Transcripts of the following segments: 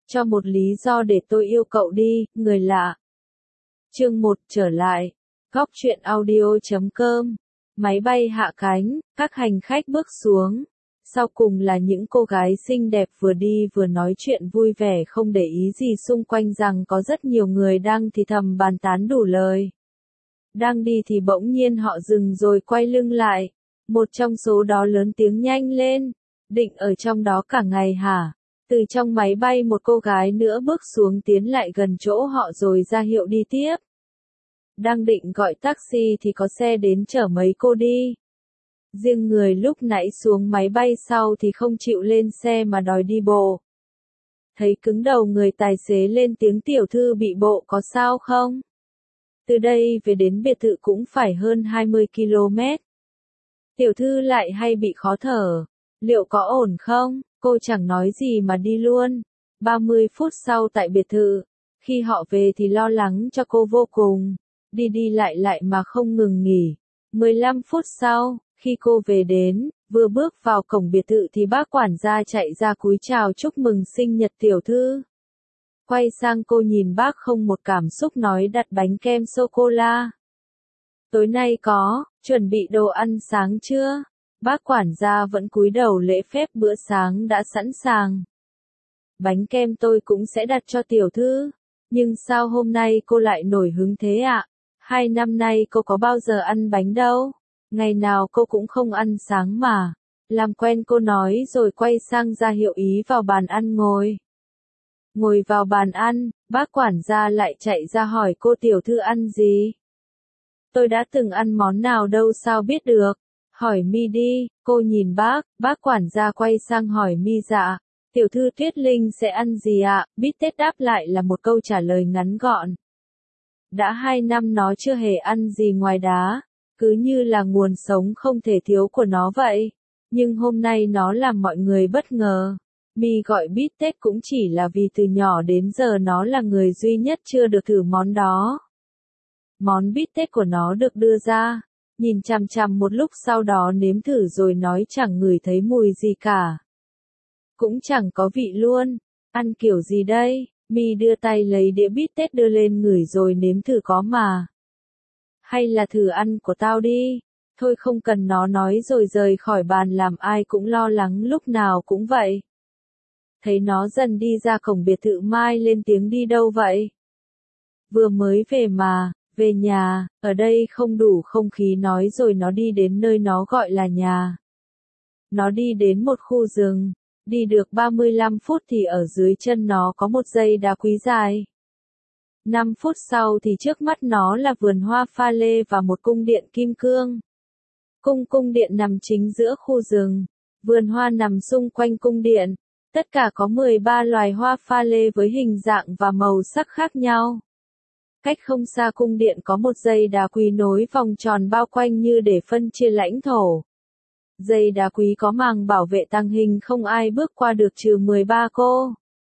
Cho một lý do để tôi yêu cậu đi, người lạ. Chương 1 trở lại. Góc truyện audio.com. Máy bay hạ cánh, các hành khách bước xuống. Sau cùng là những cô gái xinh đẹp vừa đi vừa nói chuyện vui vẻ không để ý gì xung quanh rằng có rất nhiều người đang thì thầm bàn tán đủ lời. Đang đi thì bỗng nhiên họ dừng rồi quay lưng lại. Một trong số đó lớn tiếng nhanh lên. Định ở trong đó cả ngày hả? Từ trong máy bay một cô gái nữa bước xuống tiến lại gần chỗ họ rồi ra hiệu đi tiếp. Đang định gọi taxi thì có xe đến chở mấy cô đi. Riêng người lúc nãy xuống máy bay sau thì không chịu lên xe mà đòi đi bộ. Thấy cứng đầu người tài xế lên tiếng tiểu thư bị bộ có sao không? Từ đây về đến biệt thự cũng phải hơn 20 km. Tiểu thư lại hay bị khó thở. Liệu có ổn không? Cô chẳng nói gì mà đi luôn. 30 phút sau tại biệt thự. Khi họ về thì lo lắng cho cô vô cùng. Đi đi lại lại mà không ngừng nghỉ. 15 phút sau, khi cô về đến, vừa bước vào cổng biệt thự thì bác quản gia chạy ra cúi chào chúc mừng sinh nhật tiểu thư. Quay sang cô nhìn bác không một cảm xúc nói đặt bánh kem sô-cô-la. Tối nay có, chuẩn bị đồ ăn sáng chưa? Bác quản gia vẫn cúi đầu lễ phép bữa sáng đã sẵn sàng. Bánh kem tôi cũng sẽ đặt cho tiểu thư. Nhưng sao hôm nay cô lại nổi hứng thế ạ? 2 năm nay cô có bao giờ ăn bánh đâu. Ngày nào cô cũng không ăn sáng mà. Làm quen cô nói rồi quay sang ra hiệu ý vào bàn ăn ngồi. Ngồi vào bàn ăn, bác quản gia lại chạy ra hỏi cô tiểu thư ăn gì? Tôi đã từng ăn món nào đâu sao biết được. Hỏi Mi đi, cô nhìn bác quản gia quay sang hỏi Mi dạ. Tiểu thư Tuyết Linh sẽ ăn gì ạ? Bít tết đáp lại là một câu trả lời ngắn gọn. Đã 2 năm nó chưa hề ăn gì ngoài đá. Cứ như là nguồn sống không thể thiếu của nó vậy. Nhưng hôm nay nó làm mọi người bất ngờ. Mi gọi bít tết cũng chỉ là vì từ nhỏ đến giờ nó là người duy nhất chưa được thử món đó. Món bít tết của nó được đưa ra. Nhìn chằm chằm một lúc sau đó nếm thử rồi nói chẳng ngửi thấy mùi gì cả. Cũng chẳng có vị luôn. Ăn kiểu gì đây? Mi đưa tay lấy đĩa bít tết đưa lên ngửi rồi nếm thử có mà. Hay là thử ăn của tao đi. Thôi không cần nó nói rồi rời khỏi bàn làm ai cũng lo lắng lúc nào cũng vậy. Thấy nó dần đi ra cổng biệt thự Mai lên tiếng đi đâu vậy? Vừa mới về mà, về nhà, ở đây không đủ không khí nói rồi nó đi đến nơi nó gọi là nhà. Nó đi đến một khu rừng, đi được 35 phút thì ở dưới chân nó có một dây đá quý dài. 5 phút sau thì trước mắt nó là vườn hoa pha lê và một cung điện kim cương. Cung điện nằm chính giữa khu rừng, vườn hoa nằm xung quanh cung điện. Tất cả có 13 loài hoa pha lê với hình dạng và màu sắc khác nhau. Cách không xa cung điện có một dây đá quý nối vòng tròn bao quanh như để phân chia lãnh thổ. Dây đá quý có màng bảo vệ tàng hình không ai bước qua được trừ 13 cô.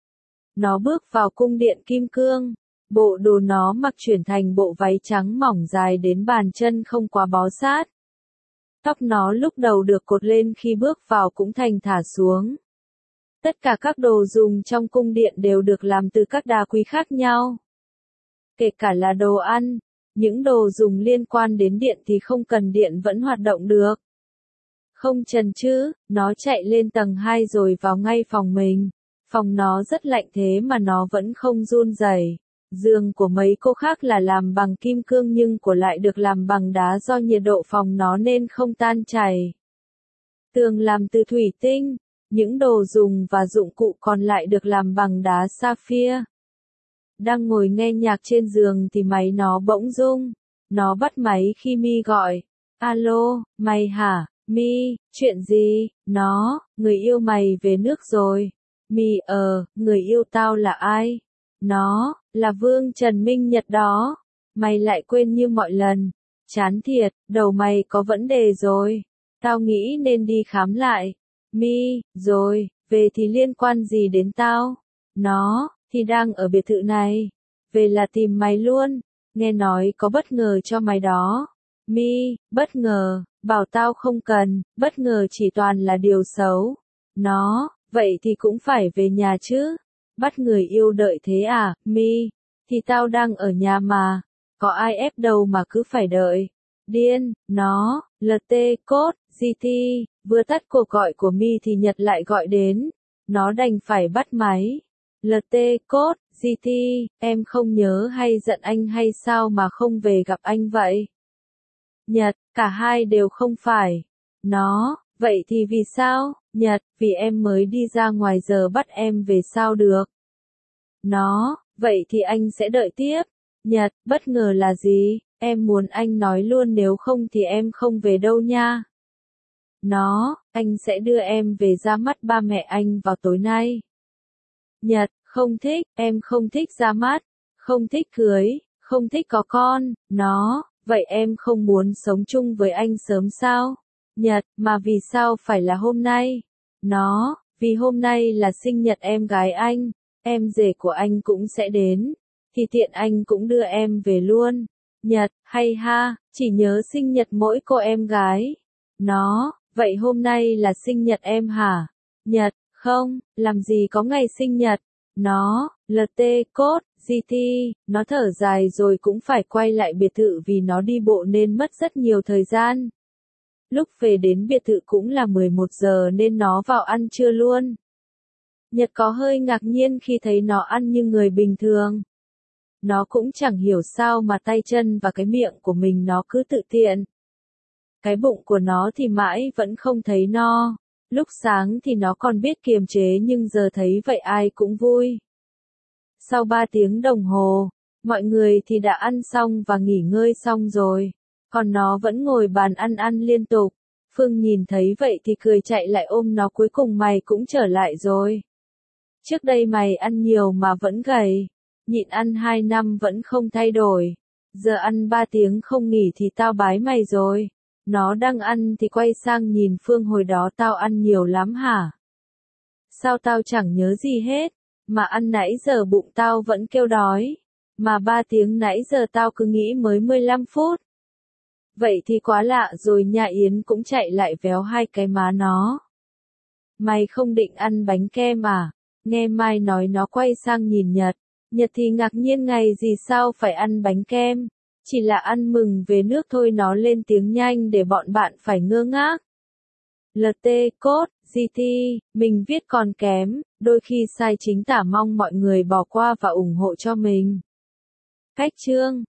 Nó bước vào cung điện kim cương. Bộ đồ nó mặc chuyển thành bộ váy trắng mỏng dài đến bàn chân không quá bó sát. Tóc nó lúc đầu được cột lên khi bước vào cũng thành thả xuống. Tất cả các đồ dùng trong cung điện đều được làm từ các đá quý khác nhau. Kể cả là đồ ăn, những đồ dùng liên quan đến điện thì không cần điện vẫn hoạt động được. Không chần chừ, nó chạy lên tầng 2 rồi vào ngay phòng mình. Phòng nó rất lạnh thế mà nó vẫn không run rẩy. Giường của mấy cô khác là làm bằng kim cương nhưng của lại được làm bằng đá do nhiệt độ phòng nó nên không tan chảy. Tường làm từ thủy tinh, những đồ dùng và dụng cụ còn lại được làm bằng đá sapphire. Đang ngồi nghe nhạc trên giường thì máy nó bỗng rung. Nó bắt máy khi Mi gọi. Alo, mày hả, Mi, chuyện gì? Nó, người yêu mày về nước rồi. Mi người yêu tao là ai? Nó, là Vương Trần Minh Nhật đó. Mày lại quên như mọi lần. Chán thiệt, đầu mày có vấn đề rồi. Tao nghĩ nên đi khám lại. Mi, rồi, về thì liên quan gì đến tao? Nó, thì đang ở biệt thự này. Về là tìm mày luôn. Nghe nói có bất ngờ cho mày đó. Mi, bất ngờ, bảo tao không cần, bất ngờ chỉ toàn là điều xấu. Nó, vậy thì cũng phải về nhà chứ. Bắt người yêu đợi thế à, Mi? Thì tao đang ở nhà mà. Có ai ép đâu mà cứ phải đợi. Điên, nó, LT, code, GT, vừa tắt cuộc gọi của Mi thì Nhật lại gọi đến. Nó đành phải bắt máy. LT, code, GT, em không nhớ hay giận anh hay sao mà không về gặp anh vậy? Nhật, cả hai đều không phải. Nó, vậy thì vì sao? Nhật, vì em mới đi ra ngoài giờ bắt em về sao được? Nó, vậy thì anh sẽ đợi tiếp. Nhật, bất ngờ là gì? Em muốn anh nói luôn nếu không thì em không về đâu nha. Nó, anh sẽ đưa em về ra mắt ba mẹ anh vào tối nay. Nhật, không thích, em không thích ra mắt, không thích cưới, không thích có con. Nó, vậy em không muốn sống chung với anh sớm sao? Nhật, mà vì sao phải là hôm nay? Nó, vì hôm nay là sinh nhật em gái anh, em rể của anh cũng sẽ đến, thì tiện anh cũng đưa em về luôn. Nhật, hay ha, chỉ nhớ sinh nhật mỗi cô em gái. Nó, vậy hôm nay là sinh nhật em hả? Nhật, không, làm gì có ngày sinh nhật. Nó, LT, code, GT, nó thở dài rồi cũng phải quay lại biệt thự vì nó đi bộ nên mất rất nhiều thời gian. Lúc về đến biệt thự cũng là 11 giờ nên nó vào ăn trưa luôn. Nhật có hơi ngạc nhiên khi thấy nó ăn như người bình thường. Nó cũng chẳng hiểu sao mà tay chân và cái miệng của mình nó cứ tự tiện. Cái bụng của nó thì mãi vẫn không thấy no. Lúc sáng thì nó còn biết kiềm chế nhưng giờ thấy vậy ai cũng vui. Sau 3 tiếng đồng hồ, mọi người thì đã ăn xong và nghỉ ngơi xong rồi. Còn nó vẫn ngồi bàn ăn liên tục. Phương nhìn thấy vậy thì cười chạy lại ôm nó, cuối cùng mày cũng trở lại rồi. Trước đây mày ăn nhiều mà vẫn gầy. Nhịn ăn 2 năm vẫn không thay đổi. Giờ ăn 3 tiếng không nghỉ thì tao bái mày rồi. Nó đang ăn thì quay sang nhìn Phương, hồi đó tao ăn nhiều lắm hả? Sao tao chẳng nhớ gì hết, mà ăn nãy giờ bụng tao vẫn kêu đói. Mà 3 tiếng nãy giờ tao cứ nghĩ mới 15 phút. Vậy thì quá lạ rồi nha. Yến cũng chạy lại véo hai cái má nó. Mày không định ăn bánh kem à? Nghe Mai nói nó quay sang nhìn Nhật. Nhật thì ngạc nhiên, ngày gì sao phải ăn bánh kem? Chỉ là ăn mừng về nước thôi. Nó lên tiếng nhanh để bọn bạn phải ngơ ngác. LT, code, GT, mình viết còn kém, đôi khi sai chính tả, mong mọi người bỏ qua và ủng hộ cho mình. Cách chương